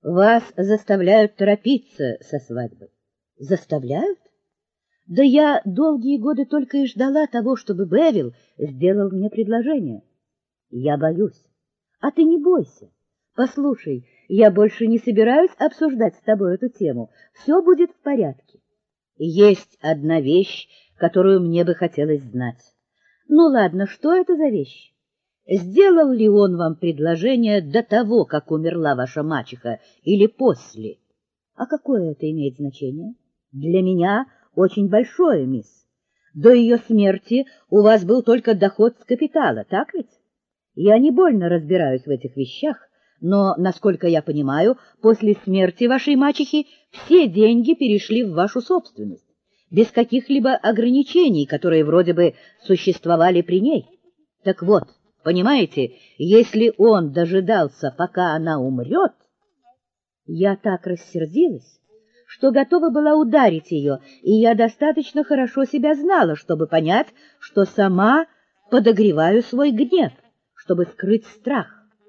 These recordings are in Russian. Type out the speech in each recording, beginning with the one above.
Вас заставляют торопиться со свадьбой. Заставляют? Да я долгие годы только и ждала того, чтобы Бевил сделал мне предложение. Я боюсь. А ты не бойся. Послушай, я больше не собираюсь обсуждать с тобой эту тему. Все будет в порядке. Есть одна вещь, которую мне бы хотелось знать. Ну ладно, что это за вещь? Сделал ли он вам предложение до того, как умерла ваша мачеха, или после? А какое это имеет значение? Для меня очень большое, мисс. До ее смерти у вас был только доход с капитала, так ведь? Я не больно разбираюсь в этих вещах, но, насколько я понимаю, после смерти вашей мачехи все деньги перешли в вашу собственность, без каких-либо ограничений, которые вроде бы существовали при ней. Так вот, понимаете, если он дожидался, пока она умрет, я так рассердилась, что готова была ударить ее, и я достаточно хорошо себя знала, чтобы понять, что сама подогреваю свой гнев, чтобы скрыть страх.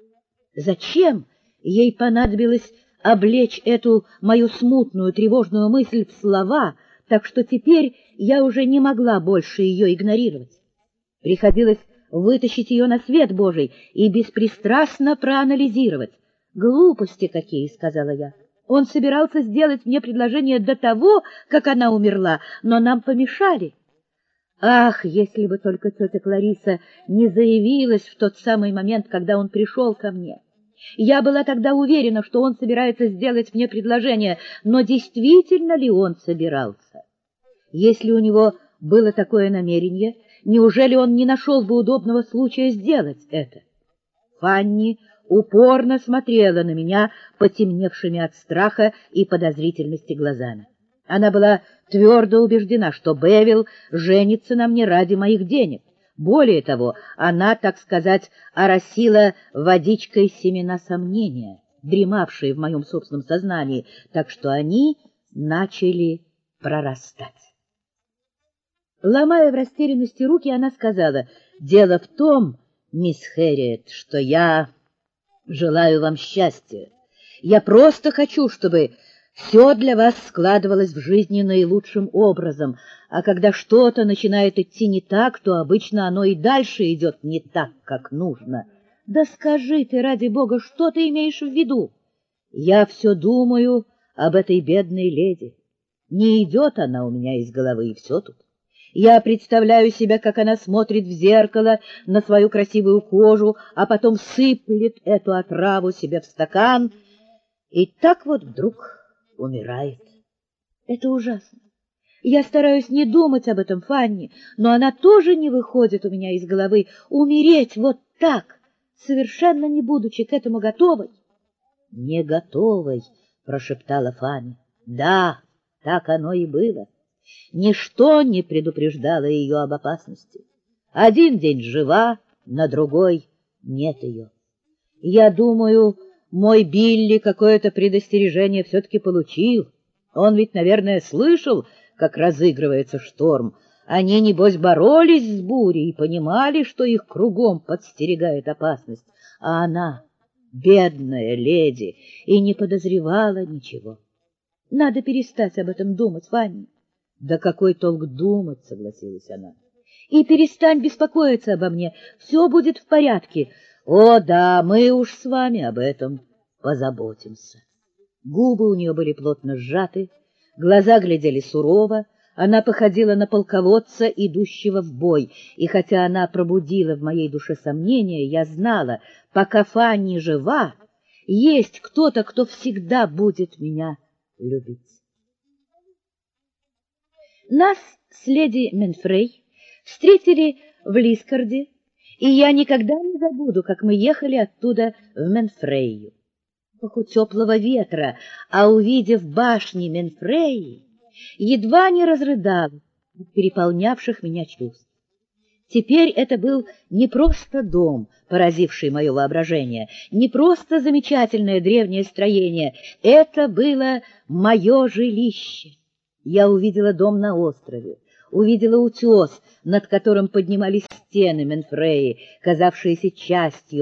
Зачем ей понадобилось облечь эту мою смутную, тревожную мысль в слова, так что теперь я уже не могла больше ее игнорировать. Приходилось вытащить ее на свет Божий и беспристрастно проанализировать. «Глупости какие!» — сказала я. «Он собирался сделать мне предложение до того, как она умерла, но нам помешали». Ах, если бы только тетя Клариса не заявилась в тот самый момент, когда он пришел ко мне! Я была тогда уверена, что он собирается сделать мне предложение, но действительно ли он собирался? Если у него было такое намерение, неужели он не нашел бы удобного случая сделать это? Фанни упорно смотрела на меня потемневшими от страха и подозрительности глазами. Она была твердо убеждена, что Бевил женится на мне ради моих денег. Более того, она, так сказать, оросила водичкой семена сомнения, дремавшие в моем собственном сознании, так что они начали прорастать. Ломая в растерянности руки, она сказала: «Дело в том, мисс Хэрриет, что я желаю вам счастья. Я просто хочу, чтобы все для вас складывалось в жизни наилучшим образом, а когда что-то начинает идти не так, то обычно оно и дальше идет не так, как нужно. Да скажи ты, ради Бога, что ты имеешь в виду? Я все думаю об этой бедной леди. Не идет она у меня из головы, и все тут. Я представляю себя, как она смотрит в зеркало на свою красивую кожу, а потом сыплет эту отраву себе в стакан, и так вот вдруг умирает. Это ужасно. Я стараюсь не думать об этом, Фанни, но она тоже не выходит у меня из головы. Умереть вот так, совершенно не будучи к этому готовой. — Не готовой, — прошептала Фанни. — Да, так оно и было. Ничто не предупреждало ее об опасности. Один день жива, на другой нет ее. Я думаю, мой Билли какое-то предостережение все-таки получил. Он ведь, наверное, слышал, как разыгрывается шторм. Они, небось, боролись с бурей и понимали, что их кругом подстерегает опасность. А она, бедная леди, и не подозревала ничего. Надо перестать об этом думать, Фанни. Да какой толк думать, согласилась она. И перестань беспокоиться обо мне, все будет в порядке. О, да, мы уж с вами об этом позаботимся. Губы у нее были плотно сжаты, глаза глядели сурово, она походила на полководца, идущего в бой, и хотя она пробудила в моей душе сомнения, я знала, пока Фанни жива, есть кто-то, кто всегда будет меня любить. Нас с леди Менфрей встретили в Лискарде, и я никогда не забуду, как мы ехали оттуда в Менфрейю. Ох, у теплого ветра, а увидев башни Менфреи, едва не разрыдалась от переполнявших меня чувств. Теперь это был не просто дом, поразивший мое воображение, не просто замечательное древнее строение, это было мое жилище. Я увидела дом на острове, увидела утес, над которым поднимались стены Менфреи, казавшиеся частью